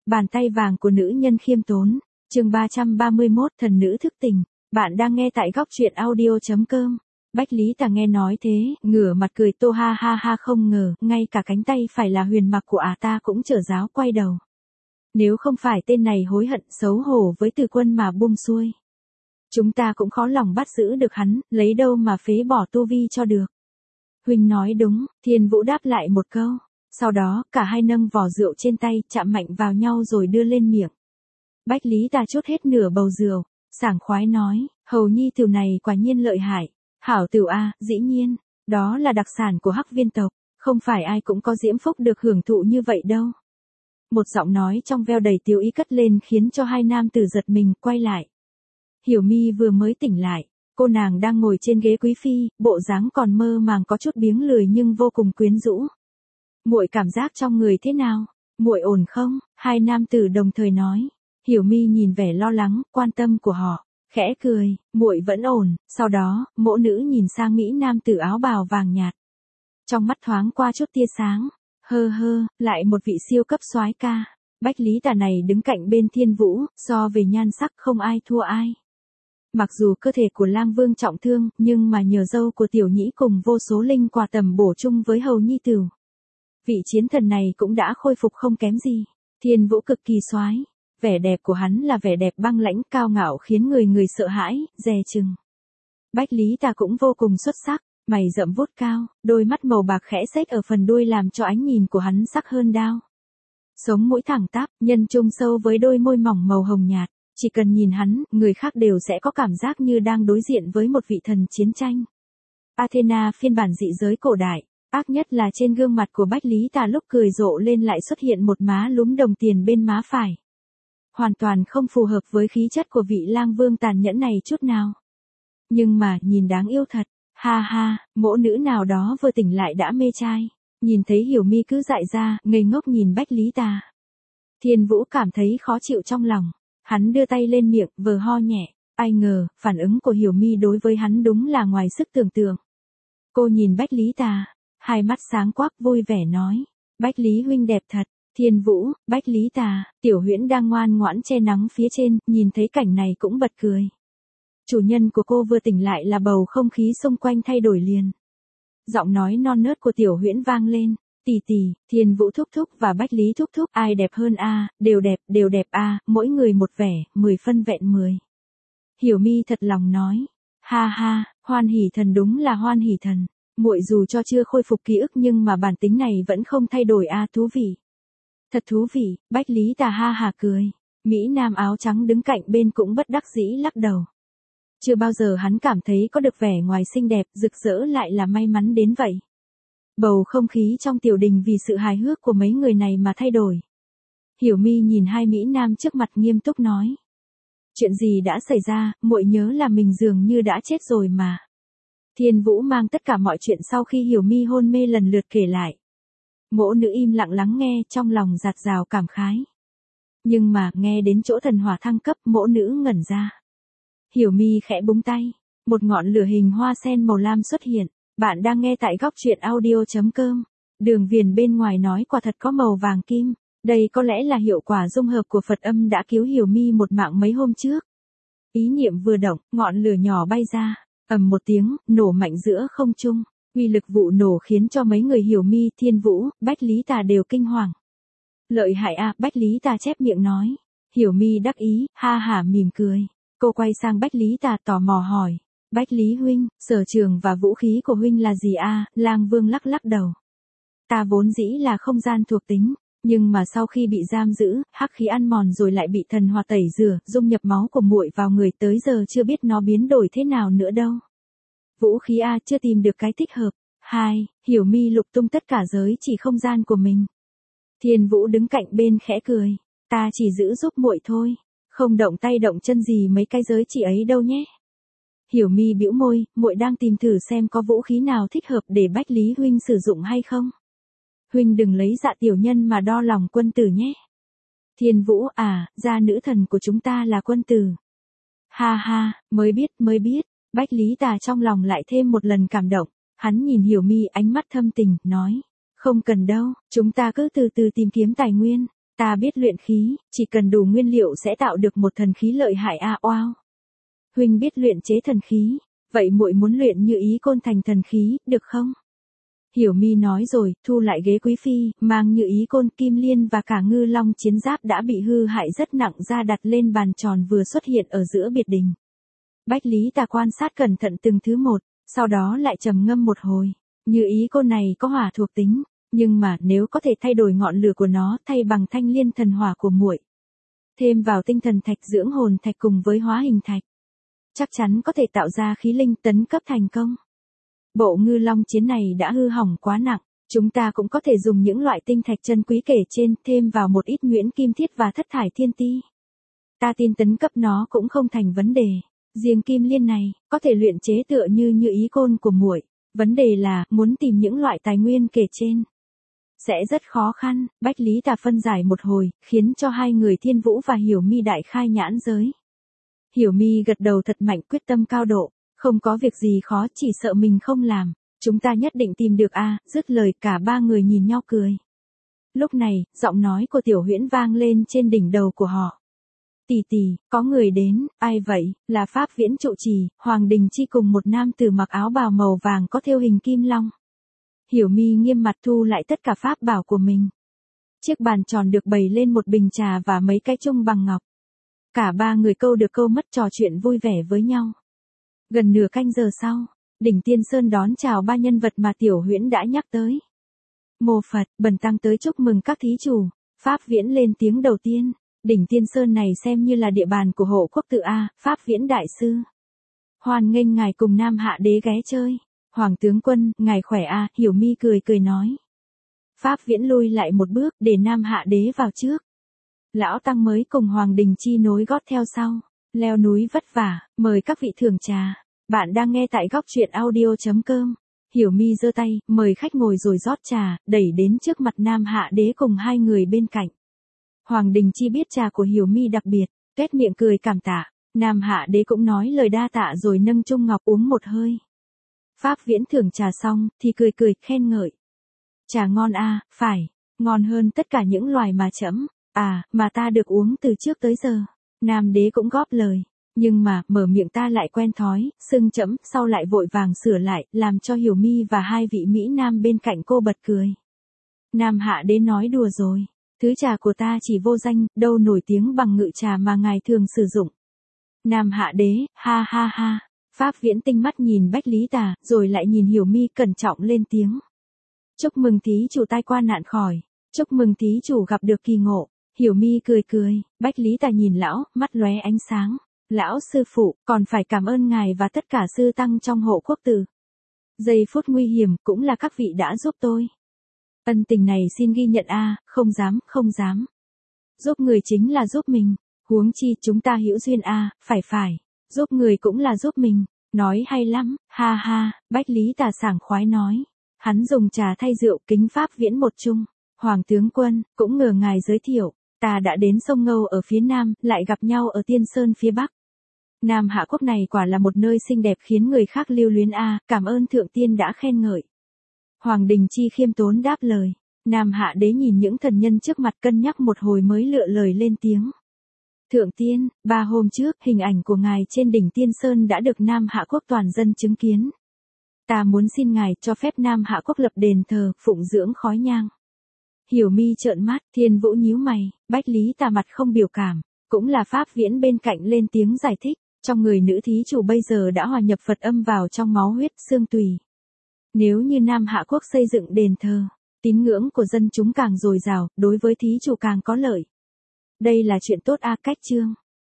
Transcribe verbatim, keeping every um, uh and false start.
Bàn tay vàng của nữ nhân khiêm tốn. Chương ba trăm ba mươi mốt, thần nữ thức tỉnh. Bạn đang nghe tại góc truyện audio chấm com. Bách Lý Tà nghe nói thế, ngửa mặt cười to ha ha ha, không ngờ, ngay cả cánh tay phải là huyền mặc của ả ta cũng trở giáo quay đầu. Nếu không phải tên này hối hận xấu hổ với Từ Quân mà buông xuôi, chúng ta cũng khó lòng bắt giữ được hắn, lấy đâu mà phế bỏ tu vi cho được. Huynh nói đúng, Thiên Vũ đáp lại một câu. Sau đó, cả hai nâng vò rượu trên tay, chạm mạnh vào nhau rồi đưa lên miệng. Bách Lý Tà chốt hết nửa bầu rượu, sảng khoái nói, hầu nhi tiểu này quả nhiên lợi hại. Hảo tiểu a, dĩ nhiên, đó là đặc sản của Hắc Viên tộc, không phải ai cũng có diễm phúc được hưởng thụ như vậy đâu. Một giọng nói trong veo đầy tiêu ý cất lên khiến cho hai nam tử giật mình, quay lại. Hiểu Mi vừa mới tỉnh lại, cô nàng đang ngồi trên ghế quý phi, bộ dáng còn mơ màng có chút biếng lười nhưng vô cùng quyến rũ. Muội cảm giác trong người thế nào? Muội ổn không? Hai nam tử đồng thời nói. Hiểu Mi nhìn vẻ lo lắng, quan tâm của họ, khẽ cười, muội vẫn ổn. Sau đó, mỗ nữ nhìn sang mỹ nam tử áo bào vàng nhạt. Trong mắt thoáng qua chút tia sáng. Hơ hơ, lại một vị siêu cấp soái ca. Bách Lý Tà này đứng cạnh bên Thiên Vũ, so về nhan sắc không ai thua ai. Mặc dù cơ thể của Lang Vương trọng thương, nhưng mà nhờ dâu của tiểu nhĩ cùng vô số linh quả tầm bổ chung với hầu nhi tử, vị chiến thần này cũng đã khôi phục không kém gì. Thiên Vũ cực kỳ soái, vẻ đẹp của hắn là vẻ đẹp băng lãnh cao ngạo khiến người người sợ hãi, dè chừng. Bách Lý Tà cũng vô cùng xuất sắc, mày rậm vuốt cao, đôi mắt màu bạc khẽ xếch ở phần đuôi làm cho ánh nhìn của hắn sắc hơn đao. Sống mũi thẳng tắp, nhân trung sâu với đôi môi mỏng màu hồng nhạt, chỉ cần nhìn hắn, người khác đều sẽ có cảm giác như đang đối diện với một vị thần chiến tranh. Athena phiên bản dị giới cổ đại. Ác nhất là trên gương mặt của Bách Lý Tà lúc cười rộ lên lại xuất hiện một má lúm đồng tiền bên má phải. Hoàn toàn không phù hợp với khí chất của vị Lang Vương tàn nhẫn này chút nào. Nhưng mà, nhìn đáng yêu thật. Ha ha, mỗ nữ nào đó vừa tỉnh lại đã mê trai. Nhìn thấy Hiểu Mi cứ dại ra, ngây ngốc nhìn Bách Lý Tà. Thiên Vũ cảm thấy khó chịu trong lòng. Hắn đưa tay lên miệng, vờ ho nhẹ. Ai ngờ, phản ứng của Hiểu Mi đối với hắn đúng là ngoài sức tưởng tượng. Cô nhìn Bách Lý Tà. Hai mắt sáng quắc vui vẻ nói. Bách Lý huynh đẹp thật. Thiên Vũ, Bách Lý Tà, Tiểu Huyễn đang ngoan ngoãn che nắng phía trên, nhìn thấy cảnh này cũng bật cười. Chủ nhân của cô vừa tỉnh lại là bầu không khí xung quanh thay đổi liền. Giọng nói non nớt của Tiểu Huyễn vang lên. Tỷ tỷ, Thiên Vũ thúc thúc và Bách Lý thúc thúc ai đẹp hơn a? Đều đẹp, đều đẹp a, mỗi người một vẻ, mười phân vẹn mười. Hiểu Mi thật lòng nói. Ha ha, Hoan Hỷ Thần đúng là Hoan Hỷ Thần. Muội dù cho chưa khôi phục ký ức nhưng mà bản tính này vẫn không thay đổi a, thú vị. Thật thú vị, Bách Lý Tà ha hà cười. Mỹ nam áo trắng đứng cạnh bên cũng bất đắc dĩ lắc đầu. Chưa bao giờ hắn cảm thấy có được vẻ ngoài xinh đẹp, rực rỡ lại là may mắn đến vậy. Bầu không khí trong tiểu đình vì sự hài hước của mấy người này mà thay đổi. Hiểu Mi nhìn hai mỹ nam trước mặt nghiêm túc nói. Chuyện gì đã xảy ra, muội nhớ là mình dường như đã chết rồi mà. Thiên Vũ mang tất cả mọi chuyện sau khi Hiểu Mi hôn mê lần lượt kể lại. Mỗ nữ im lặng lắng nghe, trong lòng dạt dào cảm khái. Nhưng mà, nghe đến chỗ thần hỏa thăng cấp, mỗ nữ ngẩn ra. Hiểu Mi khẽ búng tay, một ngọn lửa hình hoa sen màu lam xuất hiện. Bạn đang nghe tại góc truyện audio chấm com. Đường viền bên ngoài nói quả thật có màu vàng kim. Đây có lẽ là hiệu quả dung hợp của Phật âm đã cứu Hiểu Mi một mạng mấy hôm trước. Ý niệm vừa động, ngọn lửa nhỏ bay ra. Ầm một tiếng, nổ mạnh giữa không trung. Uy lực vụ nổ khiến cho mấy người Hiểu Mi, Thiên Vũ, Bách Lý Tà đều kinh hoàng. Lợi hại a, Bách Lý Tà chép miệng nói. Hiểu Mi đắc ý, ha hả mỉm cười. Cô quay sang Bách Lý Tà tò mò hỏi. Bách Lý huynh, sở trường và vũ khí của huynh là gì a? Lang Vương lắc lắc đầu. Ta vốn dĩ là không gian thuộc tính, nhưng mà sau khi bị giam giữ, hắc khí ăn mòn rồi lại bị thần hỏa tẩy rửa, dung nhập máu của muội vào người, tới giờ chưa biết nó biến đổi thế nào nữa đâu. Vũ khí a, chưa tìm được cái thích hợp. Hai, Hiểu Mi lục tung tất cả giới chỉ không gian của mình. Thiên Vũ đứng cạnh bên khẽ cười. Ta chỉ giữ giúp muội thôi, không động tay động chân gì mấy cái giới chỉ ấy đâu nhé. Hiểu Mi bĩu môi, muội đang tìm thử xem có vũ khí nào thích hợp để Bách Lý huynh sử dụng hay không. Huynh đừng lấy dạ tiểu nhân mà đo lòng quân tử nhé. Thiên Vũ, à, gia nữ thần của chúng ta là quân tử. Ha ha, mới biết, mới biết. Bách Lý Tà trong lòng lại thêm một lần cảm động. Hắn nhìn Hiểu Mi ánh mắt thâm tình, nói. Không cần đâu, chúng ta cứ từ từ tìm kiếm tài nguyên. Ta biết luyện khí, chỉ cần đủ nguyên liệu sẽ tạo được một thần khí lợi hại a. À, oao. Huynh biết luyện chế thần khí, vậy muội muốn luyện Như Ý Côn thành thần khí, được không? Hiểu Mi nói rồi, thu lại ghế quý phi, mang Như Ý Côn, Kim Liên và cả Ngư Long chiến giáp đã bị hư hại rất nặng ra đặt lên bàn tròn vừa xuất hiện ở giữa biệt đình. Bách Lý Tà quan sát cẩn thận từng thứ một, sau đó lại trầm ngâm một hồi. Như Ý Côn này có hỏa thuộc tính, nhưng mà nếu có thể thay đổi ngọn lửa của nó thay bằng thanh liên thần hỏa của muội, thêm vào tinh thần thạch dưỡng hồn thạch cùng với hóa hình thạch, chắc chắn có thể tạo ra khí linh tấn cấp thành công. Bộ Ngư Long chiến này đã hư hỏng quá nặng, chúng ta cũng có thể dùng những loại tinh thạch chân quý kể trên thêm vào một ít nhuyễn kim thiết và thất thải thiên ti. Ta tin tấn cấp nó cũng không thành vấn đề. Riêng Kim Liên này, có thể luyện chế tựa như Như Ý Côn của muội. Vấn đề là, muốn tìm những loại tài nguyên kể trên sẽ rất khó khăn. Bách Lý Tà phân giải một hồi, khiến cho hai người Thiên Vũ và Hiểu Mi đại khai nhãn giới. Hiểu Mi gật đầu thật mạnh, quyết tâm cao độ. Không có việc gì khó, chỉ sợ mình không làm. Chúng ta nhất định tìm được a. À, dứt lời cả ba người nhìn nhau cười. Lúc này, giọng nói của Tiểu Huyễn vang lên trên đỉnh đầu của họ. Tỷ tỷ, có người đến, ai vậy? Là Pháp Viễn trụ trì, Hoàng Đình Chi cùng một nam tử mặc áo bào màu vàng có thêu hình kim long. Hiểu Mi nghiêm mặt thu lại tất cả pháp bảo của mình. Chiếc bàn tròn được bày lên một bình trà và mấy cái chung bằng ngọc. Cả ba người câu được câu mất trò chuyện vui vẻ với nhau. Gần nửa canh giờ sau, đỉnh Tiên Sơn đón chào ba nhân vật mà Tiểu Huyễn đã nhắc tới. Mô Phật, Bần tăng tới chúc mừng các thí chủ. Pháp Viễn lên tiếng đầu tiên. Đỉnh Tiên Sơn này xem như là địa bàn của hộ quốc tự A, Pháp Viễn đại sư. Hoan nghênh ngài cùng Nam Hạ đế ghé chơi. Hoàng tướng quân, ngài khỏe A, Hiểu Mi cười cười nói. Pháp Viễn lui lại một bước để Nam Hạ đế vào trước. Lão tăng mới cùng Hoàng Đình Chi nối gót theo sau. Leo núi vất vả, mời các vị thưởng trà. Bạn đang nghe tại góc truyện audio chấm com. Hiểu Mi giơ tay, mời khách ngồi rồi rót trà, đẩy đến trước mặt Nam Hạ đế cùng hai người bên cạnh. Hoàng Đình Chi biết trà của Hiểu Mi đặc biệt, tuét miệng cười cảm tạ. Nam Hạ đế cũng nói lời đa tạ rồi nâng chung ngọc uống một hơi. Pháp Viễn thưởng trà xong, thì cười cười, khen ngợi. Trà ngon a, phải, ngon hơn tất cả những loài mà trẫm, à, mà ta được uống từ trước tới giờ. Nam đế cũng góp lời, nhưng mà, mở miệng ta lại quen thói, xưng trẫm, sau lại vội vàng sửa lại, làm cho Hiểu Mi và hai vị Mỹ Nam bên cạnh cô bật cười. Nam Hạ đế nói đùa rồi. Thứ trà của ta chỉ vô danh, đâu nổi tiếng bằng ngự trà mà ngài thường sử dụng. Nam Hạ đế, ha ha ha. Pháp Viễn tinh mắt nhìn Bách Lý Tà, rồi lại nhìn Hiểu Mi cẩn trọng lên tiếng. Chúc mừng thí chủ tai qua nạn khỏi. Chúc mừng thí chủ gặp được kỳ ngộ. Hiểu Mi cười cười, Bách Lý Tà nhìn lão, mắt lóe ánh sáng. Lão sư phụ, còn phải cảm ơn ngài và tất cả sư tăng trong hộ quốc tử. Giây phút nguy hiểm cũng là các vị đã giúp tôi. Ân tình này xin ghi nhận a, à, không dám, không dám. Giúp người chính là giúp mình, huống chi chúng ta hữu duyên a, à, phải phải, giúp người cũng là giúp mình, nói hay lắm, ha ha, Bách Lý Tà sảng khoái nói. Hắn dùng trà thay rượu kính Pháp Viễn một chung. Hoàng tướng quân, cũng ngờ ngài giới thiệu, ta đã đến sông Ngâu ở phía Nam, lại gặp nhau ở Tiên Sơn phía Bắc. Nam Hạ quốc này quả là một nơi xinh đẹp khiến người khác lưu luyến a, à, cảm ơn thượng tiên đã khen ngợi. Hoàng Đình Chi khiêm tốn đáp lời. Nam Hạ đế nhìn những thần nhân trước mặt cân nhắc một hồi mới lựa lời lên tiếng. Thượng tiên, ba hôm trước, hình ảnh của ngài trên đỉnh Tiên Sơn đã được Nam Hạ quốc toàn dân chứng kiến. Ta muốn xin ngài cho phép Nam Hạ quốc lập đền thờ, phụng dưỡng khói nhang. Hiểu Mi trợn mắt, Thiên Vũ nhíu mày, Bách Lý Tà mặt không biểu cảm, cũng là Pháp Viễn bên cạnh lên tiếng giải thích. Trong người nữ thí chủ bây giờ đã hòa nhập Phật âm vào trong máu huyết xương tùy. Nếu như Nam Hạ quốc xây dựng đền thờ, tín ngưỡng của dân chúng càng dồi dào, đối với thí chủ càng có lợi. Đây là chuyện tốt a, cách chương.